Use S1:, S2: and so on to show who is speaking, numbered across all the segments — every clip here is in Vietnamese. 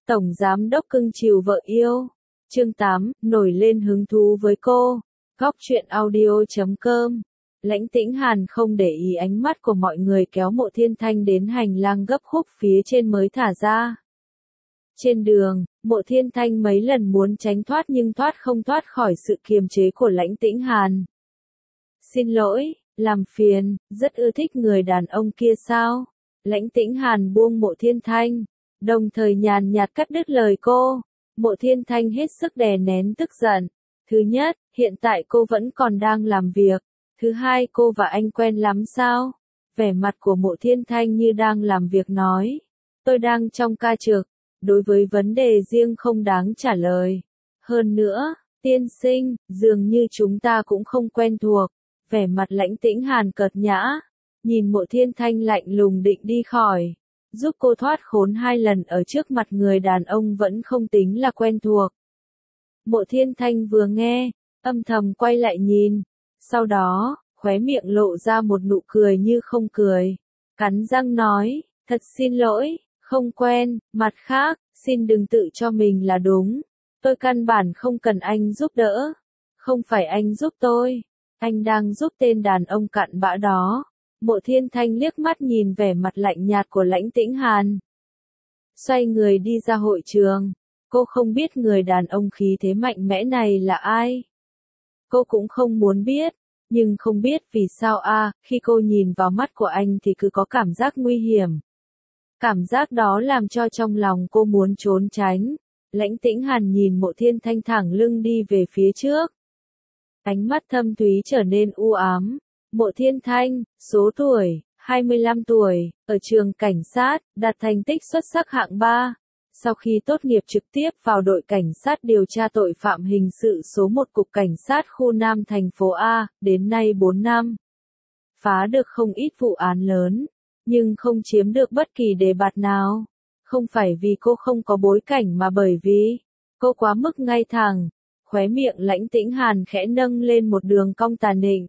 S1: Tổng giám đốc cưng chiều vợ yêu. Chương 8, nổi lên hứng thú với cô. Góc truyện audio.com. Lãnh Tĩnh Hàn không để ý ánh mắt của mọi người kéo Mộ Thiên Thanh đến hành lang gấp khúc phía trên mới thả ra. Trên đường, Mộ Thiên Thanh mấy lần muốn tránh thoát nhưng không thoát khỏi sự kiềm chế của Lãnh Tĩnh Hàn. Xin lỗi, làm phiền, rất ưa thích người đàn ông kia sao? Lãnh Tĩnh Hàn buông Mộ Thiên Thanh, đồng thời nhàn nhạt cắt đứt lời cô. Mộ Thiên Thanh hết sức đè nén tức giận. Thứ nhất, hiện tại cô vẫn còn đang làm việc. Thứ hai, cô và anh quen lắm sao? Vẻ mặt của Mộ Thiên Thanh như đang làm việc nói. Tôi đang trong ca trực. Đối với vấn đề riêng không đáng trả lời. Hơn nữa, tiên sinh, dường như chúng ta cũng không quen thuộc. Vẻ mặt Lãnh Tĩnh Hàn cợt nhã. Nhìn Mộ Thiên Thanh lạnh lùng định đi khỏi. Giúp cô thoát khốn 2 lần ở trước mặt người đàn ông vẫn không tính là quen thuộc. Mộ Thiên Thanh vừa nghe, âm thầm quay lại nhìn. Sau đó, khóe miệng lộ ra một nụ cười như không cười. Cắn răng nói, thật xin lỗi, không quen, mặt khác, xin đừng tự cho mình là đúng. Tôi căn bản không cần anh giúp đỡ. Không phải anh giúp tôi, anh đang giúp tên đàn ông cặn bã đó. Mộ Thiên Thanh liếc mắt nhìn vẻ mặt lạnh nhạt của Lãnh Tĩnh Hàn. Xoay người đi ra hội trường. Cô không biết người đàn ông khí thế mạnh mẽ này là ai. Cô cũng không muốn biết, nhưng không biết vì sao khi cô nhìn vào mắt của anh thì cứ có cảm giác nguy hiểm. Cảm giác đó làm cho trong lòng cô muốn trốn tránh. Lãnh Tĩnh Hàn nhìn Mộ Thiên Thanh thẳng lưng đi về phía trước. Ánh mắt thâm thúy trở nên u ám. Mộ Thiên Thanh, số tuổi, 25 tuổi, ở trường cảnh sát, đạt thành tích xuất sắc hạng 3. Sau khi tốt nghiệp trực tiếp vào đội cảnh sát điều tra tội phạm hình sự số 1 Cục Cảnh sát khu Nam thành phố A, đến nay 4 năm. Phá được không ít vụ án lớn, nhưng không chiếm được bất kỳ đề bạt nào. Không phải vì cô không có bối cảnh mà bởi vì cô quá mức ngay thẳng. Khóe miệng Lãnh Tĩnh Hàn khẽ nâng lên một đường cong tàn định,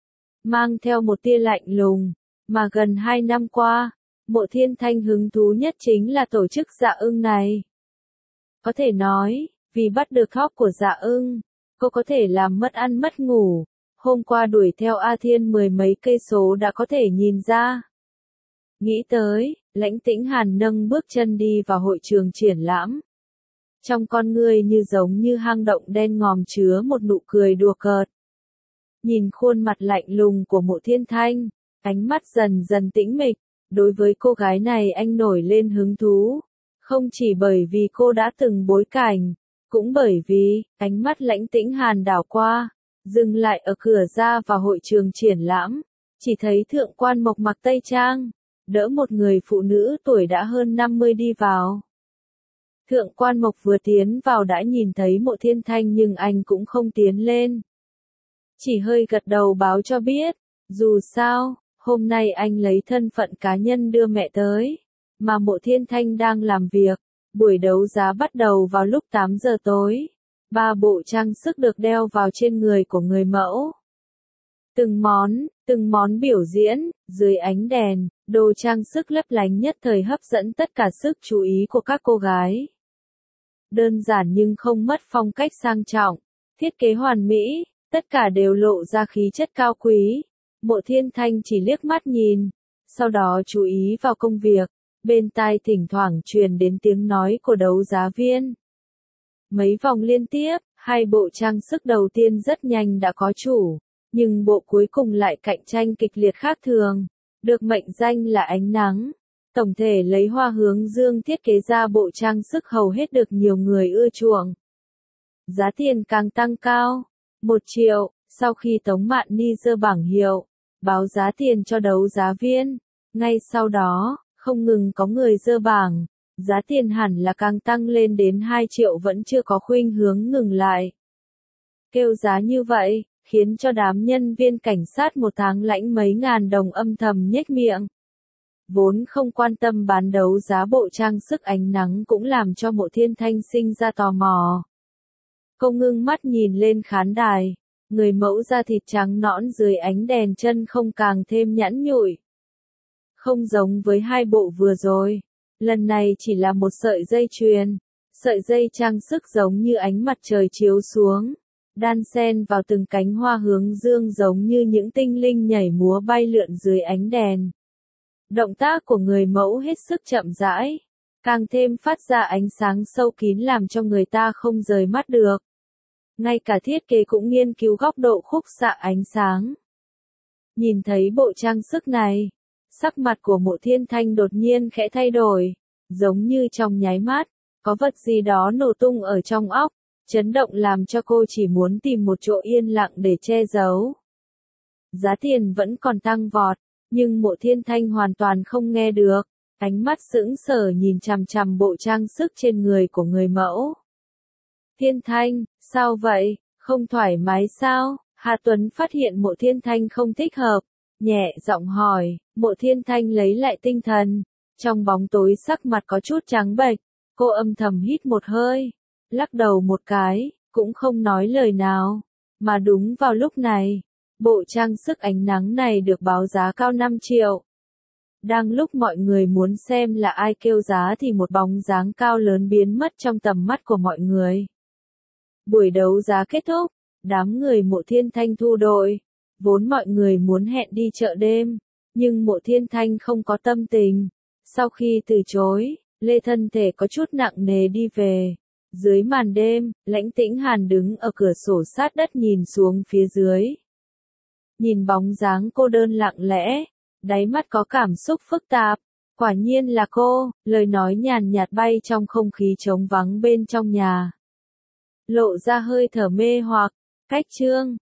S1: mang theo một tia lạnh lùng, mà gần 2 năm qua, Mộ Thiên Thanh hứng thú nhất chính là tổ chức Dạ Ưng này. Có thể nói, vì bắt được thóp của Dạ Ưng, cô có thể làm mất ăn mất ngủ. Hôm qua đuổi theo A Thiên 10 mấy cây số đã có thể nhìn ra. Nghĩ tới, Lãnh Tĩnh Hàn nâng bước chân đi vào hội trường triển lãm. Trong con ngươi như giống như hang động đen ngòm chứa một nụ cười đùa cợt. Nhìn khuôn mặt lạnh lùng của Mộ Thiên Thanh, ánh mắt dần dần tĩnh mịch. Đối với cô gái này anh nổi lên hứng thú. Không chỉ bởi vì cô đã từng bối cảnh, cũng bởi vì ánh mắt Lãnh Tĩnh Hàn đảo qua, dừng lại ở cửa ra vào hội trường triển lãm. Chỉ thấy Thượng Quan Mộc mặc tây trang, đỡ một người phụ nữ tuổi đã hơn 50 đi vào. Thượng Quan Mộc vừa tiến vào đã nhìn thấy Mộ Thiên Thanh nhưng anh cũng không tiến lên. Chỉ hơi gật đầu báo cho biết, dù sao, hôm nay anh lấy thân phận cá nhân đưa mẹ tới, mà Mộ Thiên Thanh đang làm việc. Buổi đấu giá bắt đầu vào lúc 8 giờ tối. 3 bộ trang sức được đeo vào trên người của người mẫu. Từng món biểu diễn, dưới ánh đèn, đồ trang sức lấp lánh nhất thời hấp dẫn tất cả sức chú ý của các cô gái. Đơn giản nhưng không mất phong cách sang trọng, thiết kế hoàn mỹ, tất cả đều lộ ra khí chất cao quý. Mộ Thiên Thanh chỉ liếc mắt nhìn, sau đó chú ý vào công việc, bên tai thỉnh thoảng truyền đến tiếng nói của đấu giá viên. Mấy vòng liên tiếp, 2 bộ trang sức đầu tiên rất nhanh đã có chủ, nhưng bộ cuối cùng lại cạnh tranh kịch liệt khác thường, được mệnh danh là ánh nắng. Tổng thể lấy hoa hướng dương thiết kế ra bộ trang sức hầu hết được nhiều người ưa chuộng. Giá tiền càng tăng cao, 1 triệu, sau khi Tống Mạn Ni giơ bảng hiệu, báo giá tiền cho đấu giá viên. Ngay sau đó, không ngừng có người giơ bảng, giá tiền hẳn là càng tăng lên đến 2 triệu vẫn chưa có khuynh hướng ngừng lại. Kêu giá như vậy, khiến cho đám nhân viên cảnh sát một tháng lãnh mấy ngàn đồng âm thầm nhếch miệng. Vốn không quan tâm bán đấu giá bộ trang sức ánh nắng cũng làm cho Mộ Thiên Thanh sinh ra tò mò. Cô ngưng mắt nhìn lên khán đài, người mẫu da thịt trắng nõn dưới ánh đèn chân không càng thêm nhẵn nhụi. Không giống với 2 bộ vừa rồi, Lần này chỉ là một sợi dây chuyền, sợi dây trang sức giống như ánh mặt trời chiếu xuống, đan xen vào từng cánh hoa hướng dương giống như những tinh linh nhảy múa bay lượn dưới ánh đèn. Động tác của người mẫu hết sức chậm rãi, càng thêm phát ra ánh sáng sâu kín làm cho người ta không rời mắt được. Ngay cả thiết kế cũng nghiên cứu góc độ khúc xạ ánh sáng. Nhìn thấy bộ trang sức này, sắc mặt của Mộ Thiên Thanh đột nhiên khẽ thay đổi, giống như trong nháy mắt, có vật gì đó nổ tung ở trong óc, chấn động làm cho cô chỉ muốn tìm một chỗ yên lặng để che giấu. Giá tiền vẫn còn tăng vọt, nhưng Mộ Thiên Thanh hoàn toàn không nghe được, ánh mắt sững sờ nhìn chằm chằm bộ trang sức trên người của người mẫu. Thiên Thanh, sao vậy, không thoải mái sao? Hà Tuấn phát hiện Mộ Thiên Thanh không thích hợp, nhẹ giọng hỏi. Mộ Thiên Thanh lấy lại tinh thần, trong bóng tối sắc mặt có chút trắng bệch, cô âm thầm hít một hơi, lắc đầu một cái, cũng không nói lời nào. Mà đúng vào lúc này, bộ trang sức ánh nắng này được báo giá cao 5 triệu. Đang lúc mọi người muốn xem là ai kêu giá thì một bóng dáng cao lớn biến mất trong tầm mắt của mọi người. Buổi đấu giá kết thúc, đám người Mộ Thiên Thanh thu đội. Vốn mọi người muốn hẹn đi chợ đêm, nhưng Mộ Thiên Thanh không có tâm tình. Sau khi từ chối, Lê thân thể có chút nặng nề đi về. Dưới màn đêm, Lãnh Tĩnh Hàn đứng ở cửa sổ sát đất nhìn xuống phía dưới. Nhìn bóng dáng cô đơn lặng lẽ, đáy mắt có cảm xúc phức tạp. Quả nhiên là cô, lời nói nhàn nhạt bay trong không khí trống vắng bên trong nhà. Lộ ra hơi thở mê hoặc, cách chương.